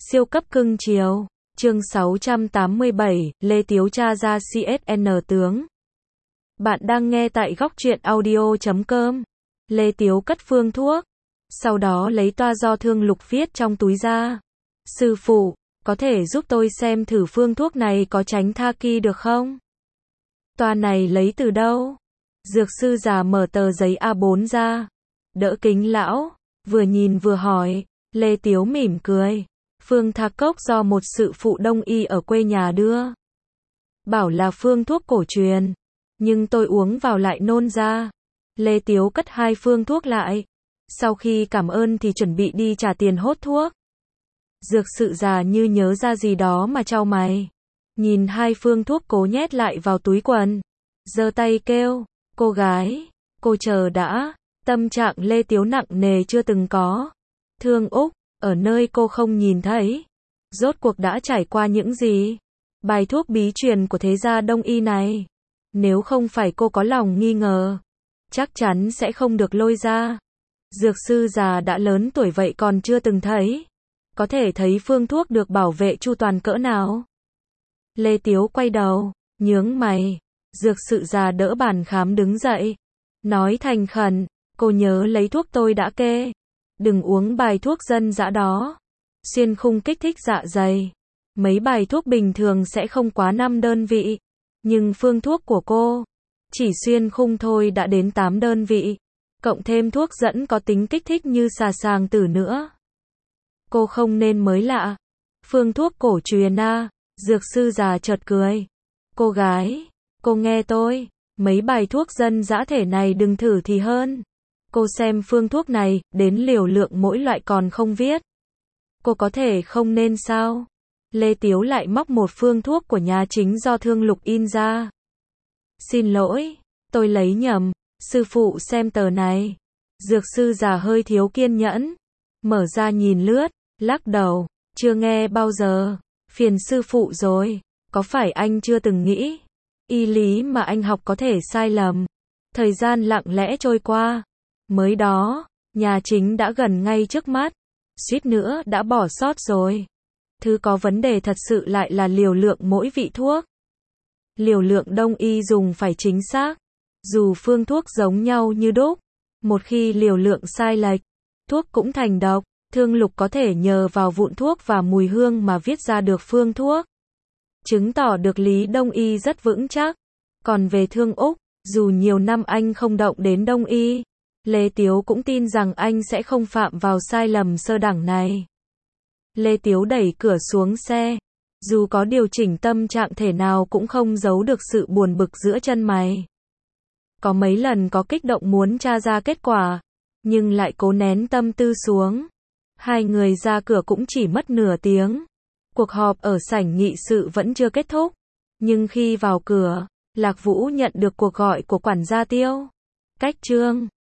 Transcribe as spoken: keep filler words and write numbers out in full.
Siêu cấp cưng chiều. Chương sáu trăm tám mươi bảy, Lê Tiếu tra ra xê ét en tướng. Bạn đang nghe tại góc truyện audio chấm com. Lê Tiếu cất phương thuốc, sau đó lấy toa do Thương Lục viết trong túi ra. Sư phụ, có thể giúp tôi xem thử phương thuốc này có tránh tha ki được không? Toa này lấy từ đâu? Dược sư già mở tờ giấy a bốn ra, đỡ kính lão, vừa nhìn vừa hỏi. Lê Tiếu mỉm cười. Phương Tha Cốc do một sự phụ đông y ở quê nhà đưa. Bảo là phương thuốc cổ truyền, nhưng tôi uống vào lại nôn ra. Lê Tiếu cất hai phương thuốc lại. Sau khi cảm ơn thì chuẩn bị đi trả tiền hốt thuốc. Dược sự già như nhớ ra gì đó mà chau mày. Nhìn hai phương thuốc cố nhét lại vào túi quần, giơ tay kêu, cô gái, cô chờ đã. Tâm trạng Lê Tiếu nặng nề chưa từng có. Thương Úc, ở nơi cô không nhìn thấy, rốt cuộc đã trải qua những gì? Bài thuốc bí truyền của thế gia đông y này, nếu không phải cô có lòng nghi ngờ, chắc chắn sẽ không được lôi ra. Dược sư già đã lớn tuổi vậy còn chưa từng thấy, có thể thấy phương thuốc được bảo vệ chu toàn cỡ nào. Lê Tiếu quay đầu, nhướng mày. Dược sự già đỡ bàn khám đứng dậy, nói thành khẩn, cô nhớ lấy thuốc tôi đã kê, đừng uống bài thuốc dân dã đó. Xuyên khung kích thích dạ dày. Mấy bài thuốc bình thường sẽ không quá năm đơn vị, nhưng phương thuốc của cô, chỉ xuyên khung thôi đã đến tám đơn vị, cộng thêm thuốc dẫn có tính kích thích như xà sàng tử nữa. Cô không nên mới lạ. Phương thuốc cổ truyền à? Dược sư già chợt cười. Cô gái, cô nghe tôi, mấy bài thuốc dân dã thể này đừng thử thì hơn. Cô xem phương thuốc này, đến liều lượng mỗi loại còn không viết. Cô có thể không nên sao? Lê Tiếu lại móc một phương thuốc của nhà chính do Thương Lục in ra. Xin lỗi, tôi lấy nhầm, sư phụ xem tờ này. Dược sư già hơi thiếu kiên nhẫn, mở ra nhìn lướt, lắc đầu, chưa nghe bao giờ, phiền sư phụ rồi, có phải anh chưa từng nghĩ, y lý mà anh học có thể sai lầm. Thời gian lặng lẽ trôi qua, mới đó, nhà chính đã gần ngay trước mắt, suýt nữa đã bỏ sót rồi. Thứ có vấn đề thật sự lại là liều lượng mỗi vị thuốc. Liều lượng đông y dùng phải chính xác, dù phương thuốc giống nhau như đúc, một khi liều lượng sai lệch, thuốc cũng thành độc. Thương Lục có thể nhờ vào vụn thuốc và mùi hương mà viết ra được phương thuốc, chứng tỏ được lý đông y rất vững chắc. Còn về Thương Úc, dù nhiều năm anh không động đến đông y, Lê Tiếu cũng tin rằng anh sẽ không phạm vào sai lầm sơ đẳng này. Lê Tiếu đẩy cửa xuống xe, dù có điều chỉnh tâm trạng thể nào cũng không giấu được sự buồn bực giữa chân mày. Có mấy lần có kích động muốn tra ra kết quả, nhưng lại cố nén tâm tư xuống. Hai người ra cửa cũng chỉ mất nửa tiếng. Cuộc họp ở sảnh nghị sự vẫn chưa kết thúc, nhưng khi vào cửa, Lạc Vũ nhận được cuộc gọi của quản gia Tiêu. Cách Trương,